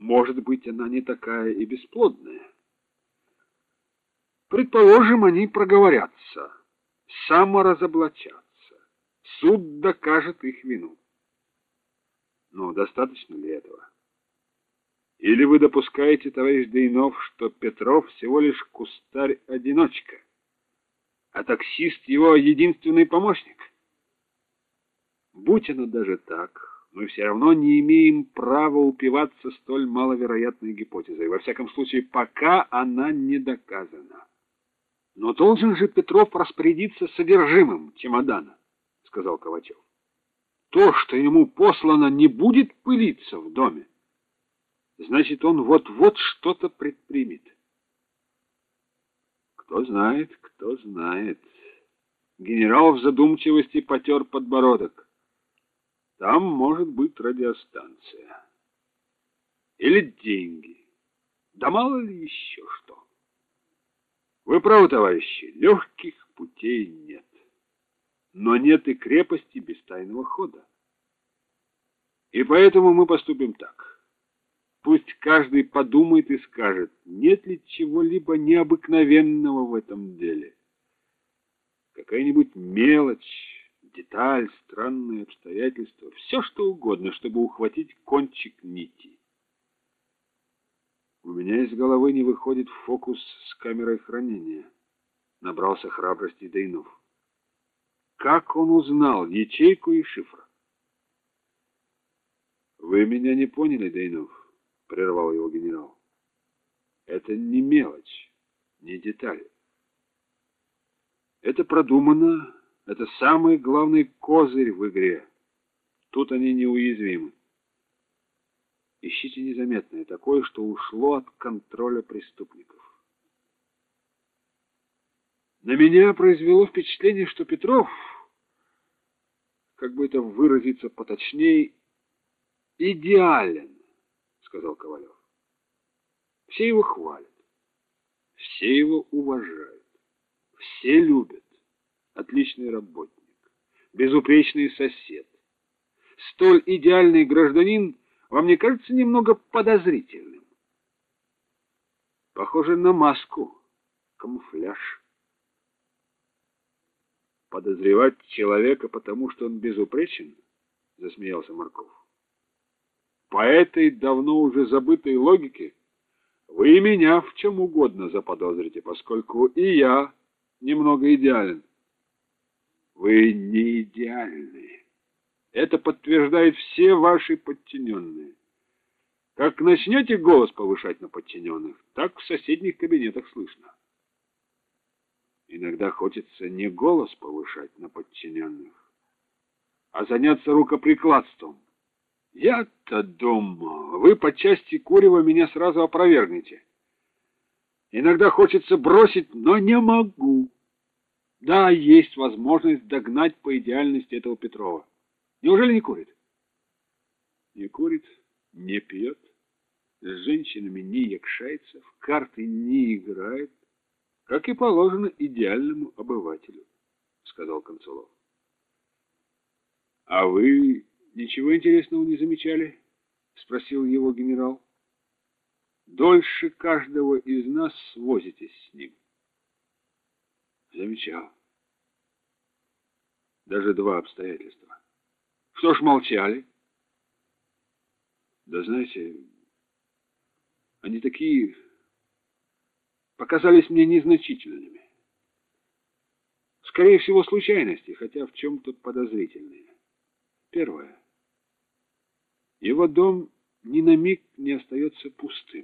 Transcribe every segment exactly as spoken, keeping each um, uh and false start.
Может быть, она не такая и бесплодная. Предположим, они проговорятся, саморазоблачатся. Суд докажет их вину. Но достаточно ли этого? Или вы допускаете, товарищ Дейнов, что Петров всего лишь кустарь-одиночка, а таксист его единственный помощник? Будь оно даже так, мы все равно не имеем права упиваться столь маловероятной гипотезой, во всяком случае, пока она не доказана. Но должен же Петров распорядиться содержимым чемодана, сказал Ковачев. То, что ему послано, не будет пылиться в доме. Значит, он вот-вот что-то предпримет. Кто знает, кто знает. Генерал в задумчивости потер подбородок. Там может быть радиостанция. Или деньги. Да мало ли еще что. Вы правы, товарищи, легких путей нет. Но нет и крепости без тайного хода. И поэтому мы поступим так. Пусть каждый подумает и скажет, нет ли чего-либо необыкновенного в этом деле. Какая-нибудь мелочь, деталь, странные обстоятельства, все что угодно, чтобы ухватить кончик нити. У меня из головы не выходит фокус с камерой хранения. Набрался храбрости Дейнов. Как он узнал ячейку и шифр? Вы меня не поняли, Дейнов, прервал его генерал. Это не мелочь, не деталь. Это продумано, это самый главный козырь в игре. Тут они неуязвимы. Ищите незаметное, такое, что ушло от контроля преступников. На меня произвело впечатление, что Петров, как бы это выразиться поточней, идеален, сказал Ковалев. Все его хвалят, все его уважают, все любят. Отличный работник, безупречный сосед. Столь идеальный гражданин вам не кажется немного подозрительным? Похоже на маску, камуфляж. Подозревать человека, потому что он безупречен? Засмеялся Марков. По этой давно уже забытой логике вы и меня в чем угодно заподозрите, поскольку и я немного идеален. Вы не идеальны. Это подтверждают все ваши подчиненные. Как начнете голос повышать на подчиненных, так в соседних кабинетах слышно. Иногда хочется не голос повышать на подчиненных, а заняться рукоприкладством. Я-то думал, вы по части курева меня сразу опровергнете. Иногда хочется бросить, но не могу. Да, есть возможность догнать по идеальности этого Петрова. Неужели не курит? Не курит, не пьет, с женщинами не якшается, в карты не играет, как и положено идеальному обывателю, сказал Концелов. А вы ничего интересного не замечали? Спросил его генерал. Дольше каждого из нас свозитесь с ним. Замечал. Даже два обстоятельства. Что ж молчали? Да знаете, они такие показались мне незначительными. Скорее всего, случайности, хотя в чем-то подозрительные. Первое. Его дом ни на миг не остается пустым.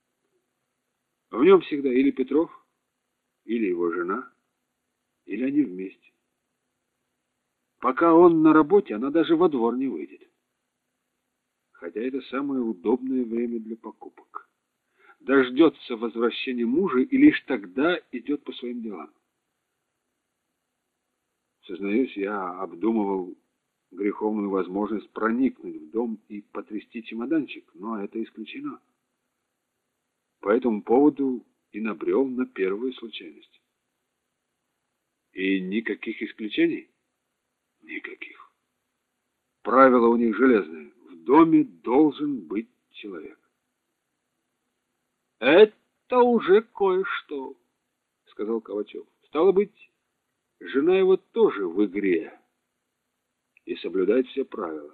В нем всегда или Петров, или его жена, или они вместе. Пока он на работе, она даже во двор не выйдет. Хотя это самое удобное время для покупок. Дождется возвращения мужа и лишь тогда идет по своим делам. Сознаюсь, я обдумывал греховную возможность проникнуть в дом и потрясти чемоданчик, но это исключено. По этому поводу и набрел на первую случайность. И никаких исключений? Никаких. Правило у них железное. В доме должен быть человек. Это уже кое-что, сказал Ковачев. Стало быть, жена его тоже в игре и соблюдает все правила.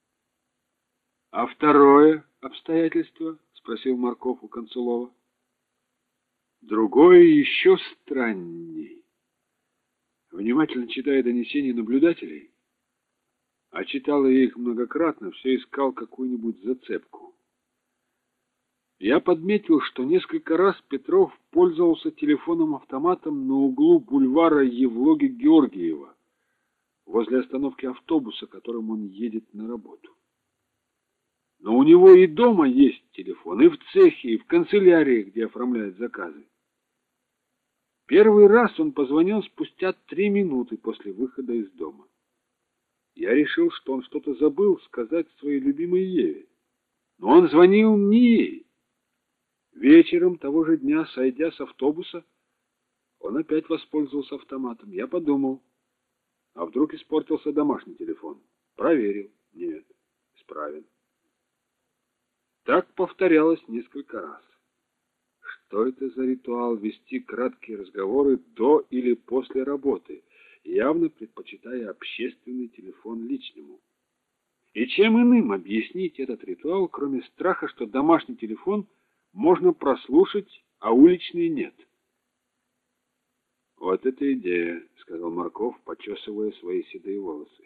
А второе обстоятельство, спросил Марков у Концулова. Другое еще странней. Внимательно читая донесения наблюдателей, а читал я их многократно, все искал какую-нибудь зацепку. Я подметил, что несколько раз Петров пользовался телефоном-автоматом на углу бульвара Евлоги-Георгиева, возле остановки автобуса, которым он едет на работу. Но у него и дома есть телефон, и в цехе, и в канцелярии, где оформляет заказы. Первый раз он позвонил спустя три минуты после выхода из дома. Я решил, что он что-то забыл сказать своей любимой Еве. Но он звонил не ей. Вечером того же дня, сойдя с автобуса, он опять воспользовался автоматом. Я подумал, а вдруг испортился домашний телефон? Проверил. Нет, исправен. Так повторялось несколько раз. Что это за ритуал вести краткие разговоры до или после работы, явно предпочитая общественный телефон личному? И чем иным объяснить этот ритуал, кроме страха, что домашний телефон можно прослушать, а уличный нет? Вот это идея, сказал Марков, почесывая свои седые волосы.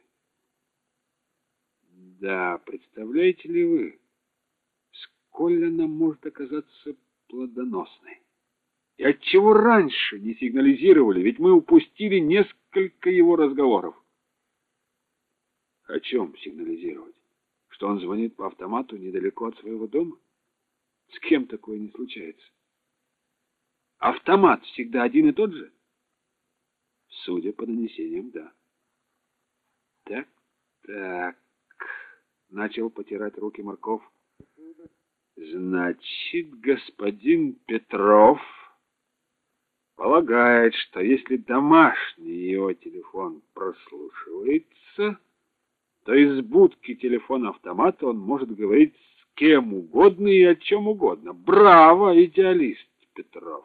Да, представляете ли вы, сколь она может оказаться плодоносной? И отчего раньше не сигнализировали, ведь мы упустили несколько его разговоров. О чем сигнализировать? Что он звонит по автомату недалеко от своего дома? С кем такое не случается? Автомат всегда один и тот же? Судя по донесениям, да. Так, так, начал потирать руки Марков. Значит, господин Петров полагает, что если домашний его телефон прослушивается, то из будки телефона-автомата он может говорить с кем угодно и о чем угодно. Браво, идеалист Петров!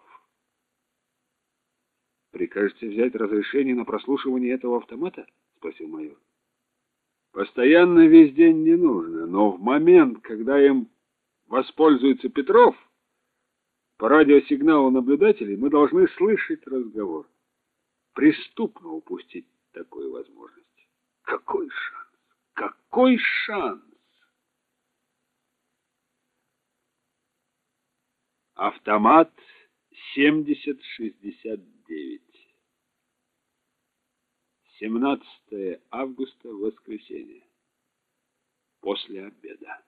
Прикажете взять разрешение на прослушивание этого автомата? Спросил майор. Постоянно весь день не нужно, но в момент, когда им воспользуется Петров, по радиосигналу наблюдателей мы должны слышать разговор. Преступно упустить такую возможность. Какой шанс? Какой шанс? Автомат семьдесят шестьдесят девять. семнадцатое августа, воскресенье. После обеда.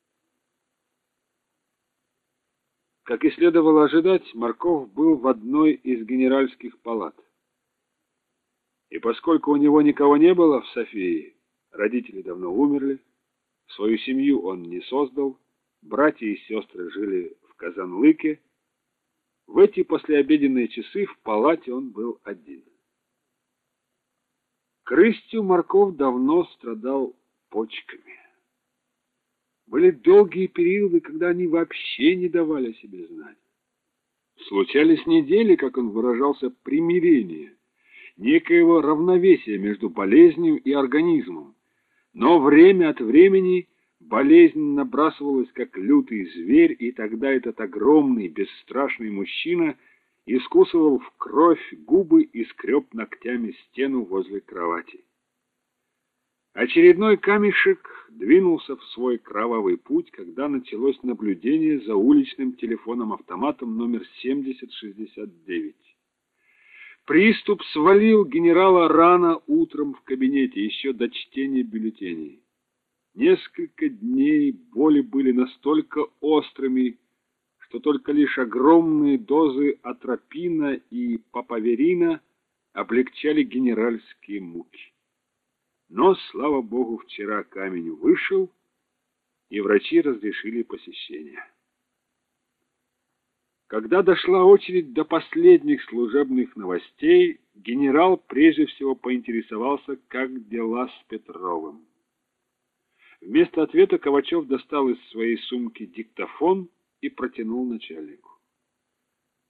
Как и следовало ожидать, Марков был в одной из генеральских палат. И поскольку у него никого не было в Софии, родители давно умерли, свою семью он не создал, братья и сестры жили в Казанлыке, в эти послеобеденные часы в палате он был один. К рыстью Марков давно страдал почками. Были долгие периоды, когда они вообще не давали о себе знать. Случались недели, как он выражался, примирения, некоего равновесия между болезнью и организмом. Но время от времени болезнь набрасывалась, как лютый зверь, и тогда этот огромный, бесстрашный мужчина искусывал в кровь губы и скреб ногтями стену возле кровати. Очередной камешек двинулся в свой кровавый путь, когда началось наблюдение за уличным телефоном-автоматом номер семьдесят шестьдесят девять. Приступ свалил генерала рано утром в кабинете, еще до чтения бюллетеней. Несколько дней боли были настолько острыми, что только лишь огромные дозы атропина и папаверина облегчали генеральские муки. Но, слава богу, вчера камень вышел, и врачи разрешили посещение. Когда дошла очередь до последних служебных новостей, генерал прежде всего поинтересовался, как дела с Петровым. Вместо ответа Ковачев достал из своей сумки диктофон и протянул начальнику.